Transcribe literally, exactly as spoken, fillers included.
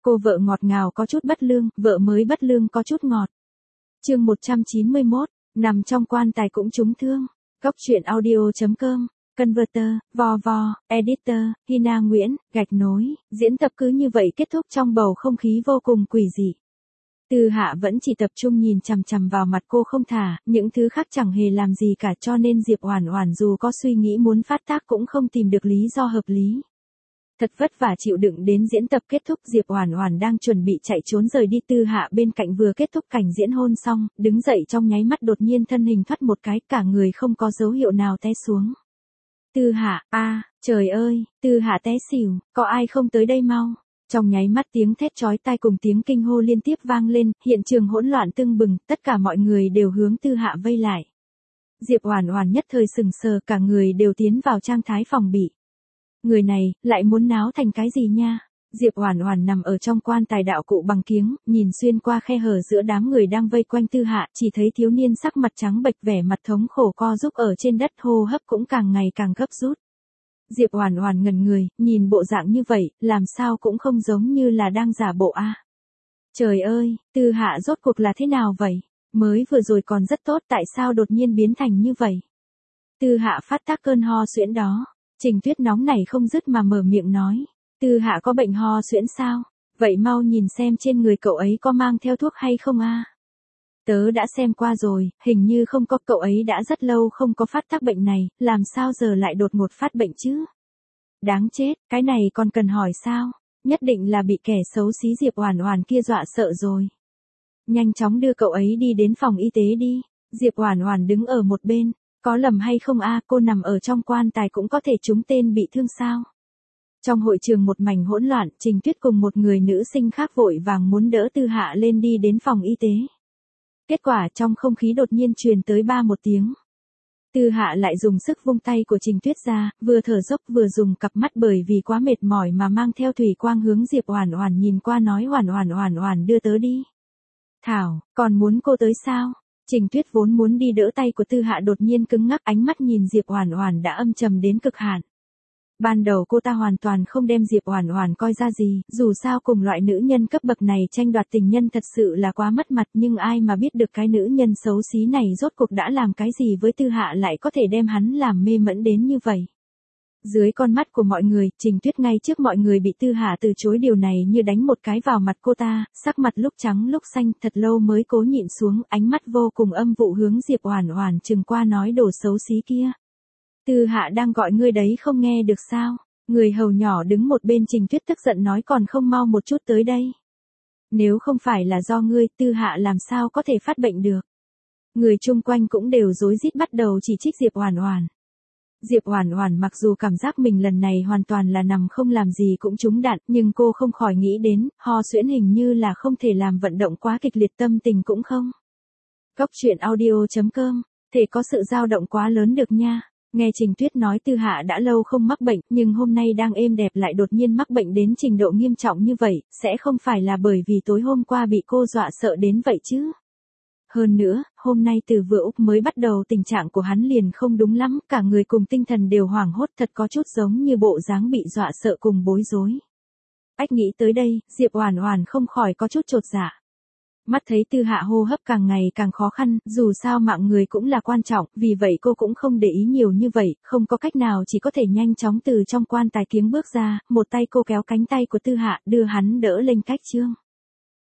Cô vợ ngọt ngào có chút bất lương, vợ mới bất lương có chút ngọt. Chương một trăm chín mươi mốt, nằm trong quan tài cũng trúng thương. Góc truyện audio chấm com, Converter, vo vo, Editor, Hina Nguyễn, gạch nối, diễn tập cứ như vậy kết thúc trong bầu không khí vô cùng quỷ dị. Tư Hạ vẫn chỉ tập trung nhìn chằm chằm vào mặt cô không thả, những thứ khác chẳng hề làm gì cả, cho nên Diệp Oản Oản dù có suy nghĩ muốn phát tác cũng không tìm được lý do hợp lý. Thật vất vả chịu đựng đến diễn tập kết thúc, Diệp Oản Oản đang chuẩn bị chạy trốn rời đi, Tư Hạ bên cạnh vừa kết thúc cảnh diễn hôn xong, đứng dậy trong nháy mắt đột nhiên thân hình thoát một cái, cả người không có dấu hiệu nào té xuống. Tư Hạ, a, trời ơi, Tư Hạ té xỉu, có ai không tới đây mau. Trong nháy mắt tiếng thét chói tai cùng tiếng kinh hô liên tiếp vang lên, hiện trường hỗn loạn tưng bừng, tất cả mọi người đều hướng Tư Hạ vây lại. Diệp Oản Oản nhất thời sững sờ, cả người đều tiến vào trạng thái phòng bị. Người này, lại muốn náo thành cái gì nha? Diệp Oản Oản nằm ở trong quan tài đạo cụ bằng kiếng, nhìn xuyên qua khe hở giữa đám người đang vây quanh Tư Hạ, chỉ thấy thiếu niên sắc mặt trắng bệch vẻ mặt thống khổ co rúm ở trên đất, hô hấp cũng càng ngày càng gấp rút. Diệp Oản Oản ngẩn người, nhìn bộ dạng như vậy, làm sao cũng không giống như là đang giả bộ a. À. Trời ơi, Tư Hạ rốt cuộc là thế nào vậy? Mới vừa rồi còn rất tốt, tại sao đột nhiên biến thành như vậy? Tư Hạ phát tác cơn ho suyễn đó. Trình Tuyết nóng nảy không dứt mà mở miệng nói. Tư Hạ có bệnh ho suyễn sao? Vậy mau nhìn xem trên người cậu ấy có mang theo thuốc hay không a? À? Tớ đã xem qua rồi, hình như không có, cậu ấy đã rất lâu không có phát tác bệnh này, làm sao giờ lại đột ngột phát bệnh chứ? Đáng chết, cái này còn cần hỏi sao? Nhất định là bị kẻ xấu xí Diệp Oản Oản kia dọa sợ rồi. Nhanh chóng đưa cậu ấy đi đến phòng y tế đi. Diệp Oản Oản đứng ở một bên. Có lầm hay không a, à, cô nằm ở trong quan tài cũng có thể trúng tên bị thương sao? Trong hội trường một mảnh hỗn loạn, Trình Tuyết cùng một người nữ sinh khác vội vàng muốn đỡ Tư Hạ lên đi đến phòng y tế. Kết quả trong không khí đột nhiên truyền tới ba một tiếng. Tư Hạ lại dùng sức vung tay của Trình Tuyết ra, vừa thở dốc vừa dùng cặp mắt bởi vì quá mệt mỏi mà mang theo thủy quang hướng Diệp Oản Oản nhìn qua, nói Oản Oản Oản Oản đưa tớ đi. Thảo, còn muốn cô tới sao? Trình Tuyết vốn muốn đi đỡ tay của Tư Hạ đột nhiên cứng ngắc, ánh mắt nhìn Diệp Oản Oản đã âm trầm đến cực hạn. Ban đầu cô ta hoàn toàn không đem Diệp Oản Oản coi ra gì, dù sao cùng loại nữ nhân cấp bậc này tranh đoạt tình nhân thật sự là quá mất mặt, nhưng ai mà biết được cái nữ nhân xấu xí này rốt cuộc đã làm cái gì với Tư Hạ lại có thể đem hắn làm mê mẫn đến như vậy. Dưới con mắt của mọi người, Trình Tuyết ngay trước mọi người bị Tư Hạ từ chối, điều này như đánh một cái vào mặt cô ta, sắc mặt lúc trắng lúc xanh, thật lâu mới cố nhịn xuống, ánh mắt vô cùng âm vụ hướng Diệp Oản Oản chừng qua, nói đồ xấu xí kia. Tư Hạ đang gọi ngươi đấy, không nghe được sao? Người hầu nhỏ đứng một bên Trình Tuyết tức giận nói, còn không mau một chút tới đây. Nếu không phải là do ngươi, Tư Hạ làm sao có thể phát bệnh được? Người chung quanh cũng đều rối rít bắt đầu chỉ trích Diệp Oản Oản. Diệp Oản Oản mặc dù cảm giác mình lần này hoàn toàn là nằm không làm gì cũng trúng đạn, nhưng cô không khỏi nghĩ đến, ho suyễn hình như là không thể làm vận động quá kịch liệt, tâm tình cũng không. Góc truyện audio chấm com, thể có sự dao động quá lớn được nha. Nghe Trình Tuyết nói Tư Hạ đã lâu không mắc bệnh, nhưng hôm nay đang êm đẹp lại đột nhiên mắc bệnh đến trình độ nghiêm trọng như vậy, sẽ không phải là bởi vì tối hôm qua bị cô dọa sợ đến vậy chứ? Hơn nữa, hôm nay từ vừa Úc mới bắt đầu tình trạng của hắn liền không đúng lắm, cả người cùng tinh thần đều hoảng hốt, thật có chút giống như bộ dáng bị dọa sợ cùng bối rối. Ách, nghĩ tới đây, Diệp Oản Oản không khỏi có chút chột dạ. Mắt thấy Tư Hạ hô hấp càng ngày càng khó khăn, dù sao mạng người cũng là quan trọng, vì vậy cô cũng không để ý nhiều như vậy, không có cách nào chỉ có thể nhanh chóng từ trong quan tài kiếng bước ra, một tay cô kéo cánh tay của Tư Hạ, đưa hắn đỡ lên cách chương.